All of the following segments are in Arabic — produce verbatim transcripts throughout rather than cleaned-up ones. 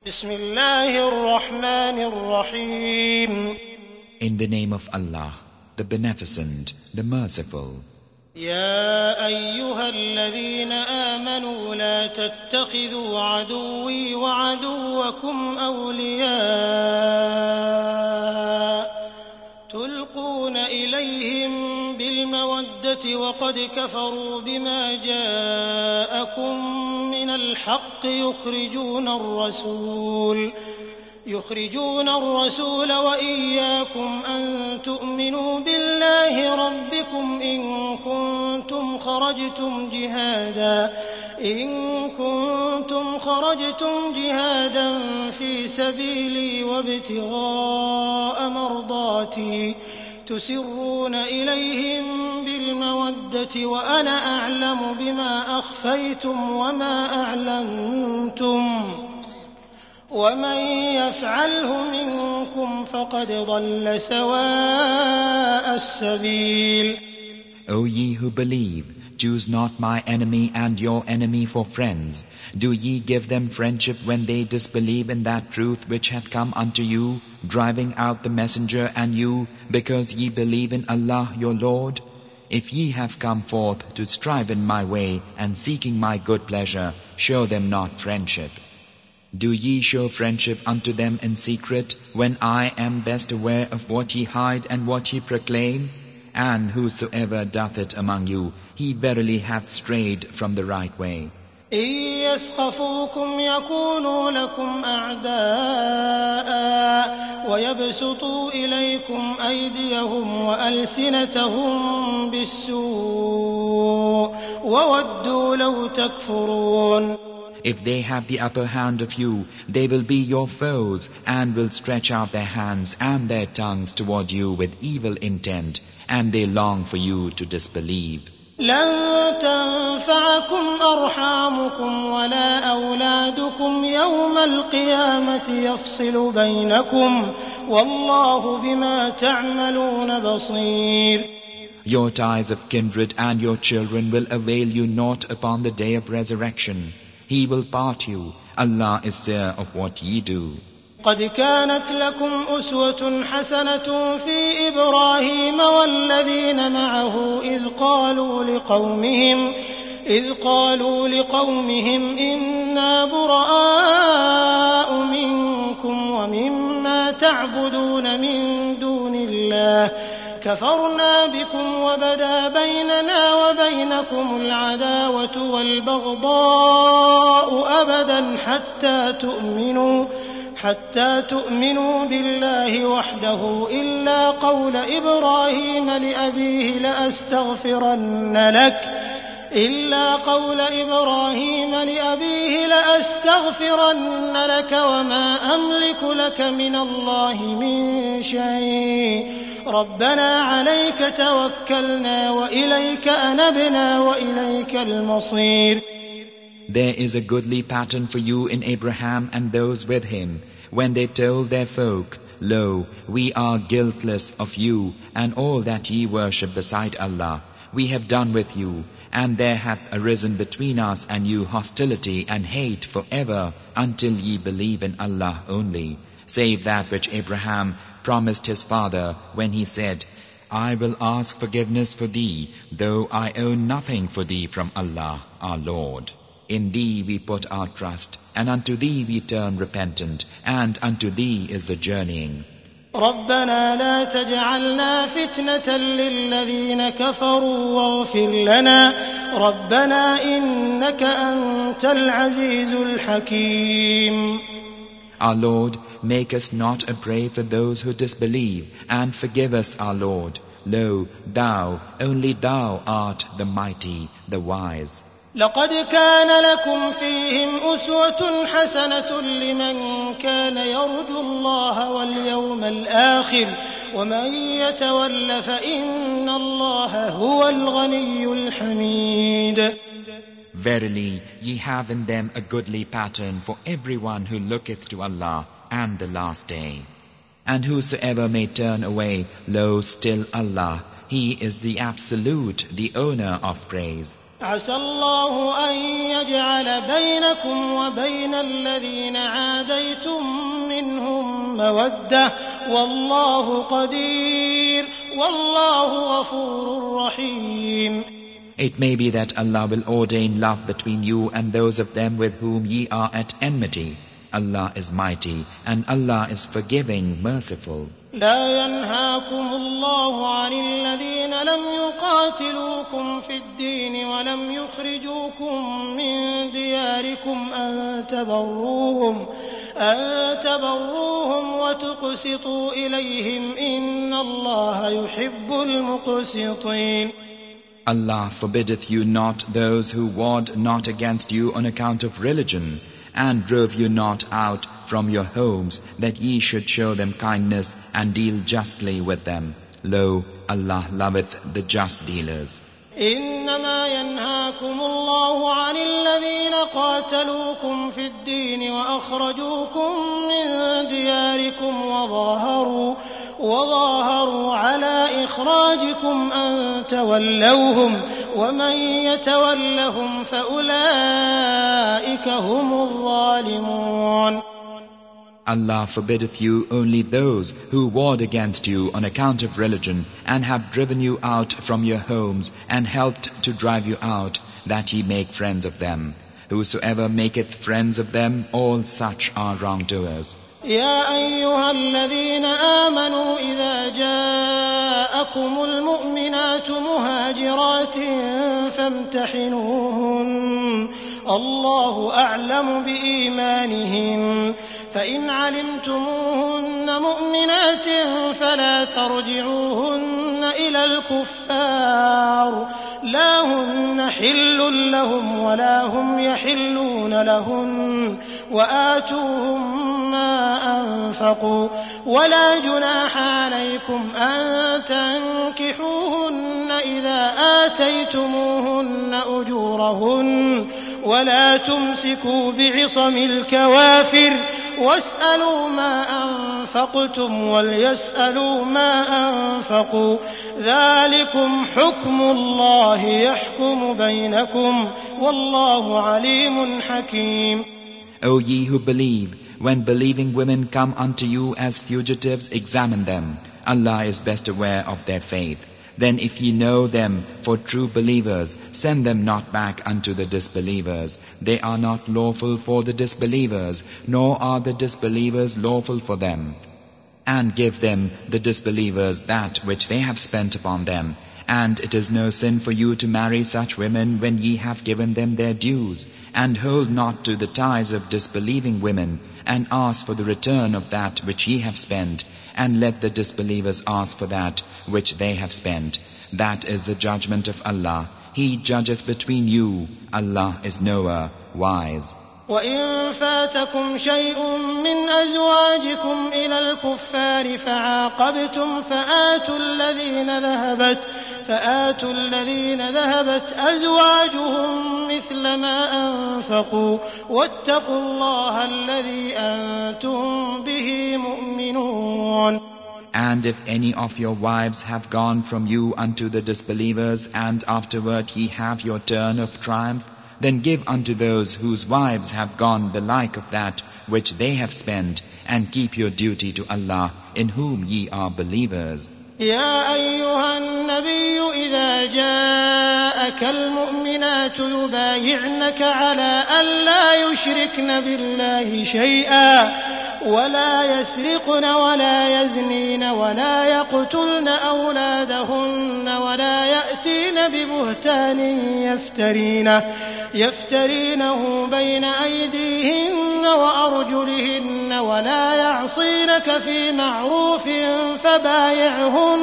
بسم الله الرحمن الرحيم. In the name of Allah, the Beneficent, the Merciful. يا أيها الذين آمنوا لا تتخذوا عدوي وعدوكم أولياء تلقون إليهم بالمودة وقد كفروا بما جاءكم من الحق يخرجون الرسول يخرجون الرسول وإياكم أن تؤمنوا بالله ربكم إن كنتم خرجتم جهادا إن كنتم خرجتم جهادا في سبيلي وابتغاء مرضاتي تسرون إليهم بالمودة وأنا أعلم بما أخفيتم وما أعلنتم ومن يفعله منكم فقد ضل سواء السبيل. O ye who believe, choose not my enemy and your enemy for friends. Do ye give them friendship when they disbelieve in that truth which hath come unto you, driving out the messenger and you, because ye believe in Allah your Lord? If ye have come forth to strive in my way and seeking my good pleasure, show them not friendship. Do ye show friendship unto them in secret, when I am best aware of what ye hide and what ye proclaim? And whosoever doth it among you, he verily hath strayed from the right way. إن يثقفوكم يكونوا لكم أعداء ويبسطوا إليكم أيديهم وألسنتهم بالسوء وودوا لو تكفرون. If they have the upper hand of you, they will be your foes and will stretch out their hands and their tongues toward you with evil intent, and they long for you to disbelieve. لن تنفعكم أرحامكم ولا أولادكم يوم القيامة يفصل بينكم والله بما تعملون بصير. Your ties of kindred and your children will avail you naught upon the day of resurrection. He will part you. Allah is seer of what ye do. قد كانت لكم أسوة حسنة في إبراهيم والذين معه إذ قالوا لقومهم إذ قالوا لقومهم إنا براء منكم ومما تعبدون من دون الله كفرنا بكم وبدا بيننا وبينكم العداوة والبغضاء أبدا حتى تؤمنوا حتى تؤمنوا بالله وحده إلا قول إبراهيم لأبيه لأستغفرن لك إلا قول إبراهيم لأبيه لأستغفرن لك وما أملك لك من الله من شيء ربنا عليك توكلنا وإليك أنبنا وإليك المصير. There is a goodly pattern for you in Abraham and those with him, when they told their folk, Lo, we are guiltless of you and all that ye worship beside Allah. We have done with you, and there hath arisen between us and you hostility and hate forever, until ye believe in Allah only, save that which Abraham promised his father when he said, I will ask forgiveness for thee, though I owe nothing for thee from Allah, our Lord. In thee we put our trust, and unto thee we turn repentant, and unto thee is the journeying. ربنا لا تجعلنا فتنة للذين كفروا واغفر لنا ربنا إنك أنت العزيز الحكيم. Our Lord, make us not a prey for those who disbelieve, and forgive us, our Lord. Lo, thou, only thou art the mighty, the wise. لقد كان لكم فيهم أسوة حسنة لمن كان يرجو الله واليوم الآخر ومن يتول فإن الله هو الغني الحميد. Verily, ye have in them a goodly pattern for everyone who looketh to Allah and the last day. And whosoever may turn away, lo, still Allah, He is the absolute, the owner of praise. عسى الله أن يجعل بينكم وبين الذين عاديتم منهم مودة والله قدير والله غفور رحيم. It may be that Allah will ordain love between you and those of them with whom ye are at enmity. Allah is mighty and Allah is forgiving, merciful. لا ينهاكم الله عن الذين لم يقاتلوكم في الدين ولم يخرجوكم من دياركم أن تبروهم أن تبروهم وتقسطوا إليهم إن الله يحب المقسطين. Allah forbiddeth you not those who warred not against you on account of religion, and drove you not out from your homes, that ye should show them kindness and deal justly with them. Lo, Allah loveth the just dealers. إنما ينهاكم الله عن الذين قاتلوكم في الدين وأخرجوكم من دياركم وظاهروا وظاهروا على إخراجكم أن تولوهم ومن يتولهم فأولئك هم الظالمون. Allah forbiddeth you only those who warred against you on account of religion and have driven you out from your homes and helped to drive you out, that ye make friends of them. Whosoever maketh friends of them, all such are wrongdoers. يا أيها الذين آمنوا إذا جاءكم المؤمنات مهاجرات فامتحنوهن الله أعلم بإيمانهن فإن علمتموهن مؤمنات فلا ترجعوهن إلى الكفار لا هن حل لهم ولا هم يحلون لهن وآتوهم ما أنفقوا ولا جناح عليكم أن تنكحوهن إذا آتيتموهن أجورهن ولا تمسكوا بعصم الكوافر واسألوا ما أنفقتم وليسألوا ما أنفقوا ذلكم حكم الله يحكم بينكم والله عليم حكيم. O ye who believe, when believing women come unto you as fugitives, examine them. Allah is best aware of their faith. Then if ye know them for true believers, send them not back unto the disbelievers. They are not lawful for the disbelievers, nor are the disbelievers lawful for them. And give them, the disbelievers, that which they have spent upon them. And it is no sin for you to marry such women when ye have given them their dues. And hold not to the ties of disbelieving women, and ask for the return of that which ye have spent. And let the disbelievers ask for that which they have spent. That is the judgment of Allah. He judgeth between you. Allah is knower, wise. وإن فاتكم شيء من أزواجكم إلى الكفار فعاقبتم فآتوا الذين ذهبت فآتوا الذين ذهبت أزواجهم مثل ما أنفقوا واتقوا الله الذي أنتم به مؤمنون. And if any of your wives have gone from you unto the disbelievers, and afterward ye have your turn of triumph, then give unto those whose wives have gone the like of that which they have spent, and keep your duty to Allah, in whom ye are believers. يا أيها النبي إذا جاءك المؤمنات يبايعنك على ألا يشركن بالله شيئا ولا يسرقن ولا يزنين ولا يقتلن أولادهن ولا يأتين ببهتان يفترينه, يفترينه بين أيديهن وأرجلهن ولا يعصينك في معروف فبايعهن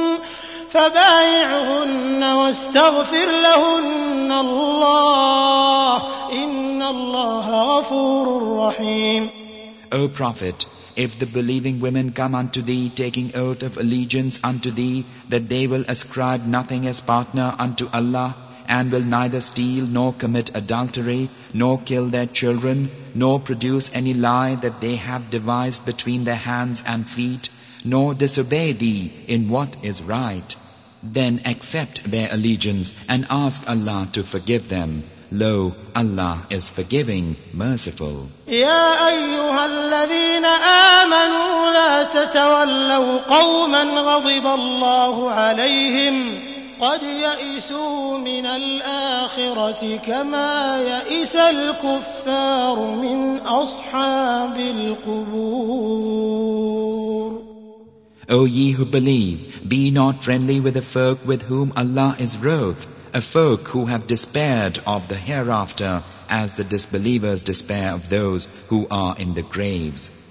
فبايعهن واستغفر لهن الله إن الله غفور رحيم. O Prophet, if the believing women come unto thee, taking oath of allegiance unto thee, that they will ascribe nothing as partner unto Allah, and will neither steal, nor commit adultery, nor kill their children, nor produce any lie that they have devised between their hands and feet, nor disobey thee in what is right, Then accept their allegiance and ask Allah to forgive them. Lo, Allah is forgiving, merciful. يا أيها الذين آمنوا لا تتولوا قوما غضب الله عليهم قد يئسوا من الآخرة كما يئس الكفار من أصحاب القبور. O ye who believe, be not friendly with the folk with whom Allah is wroth, a folk who have despaired of the hereafter, as the disbelievers despair of those who are in the graves.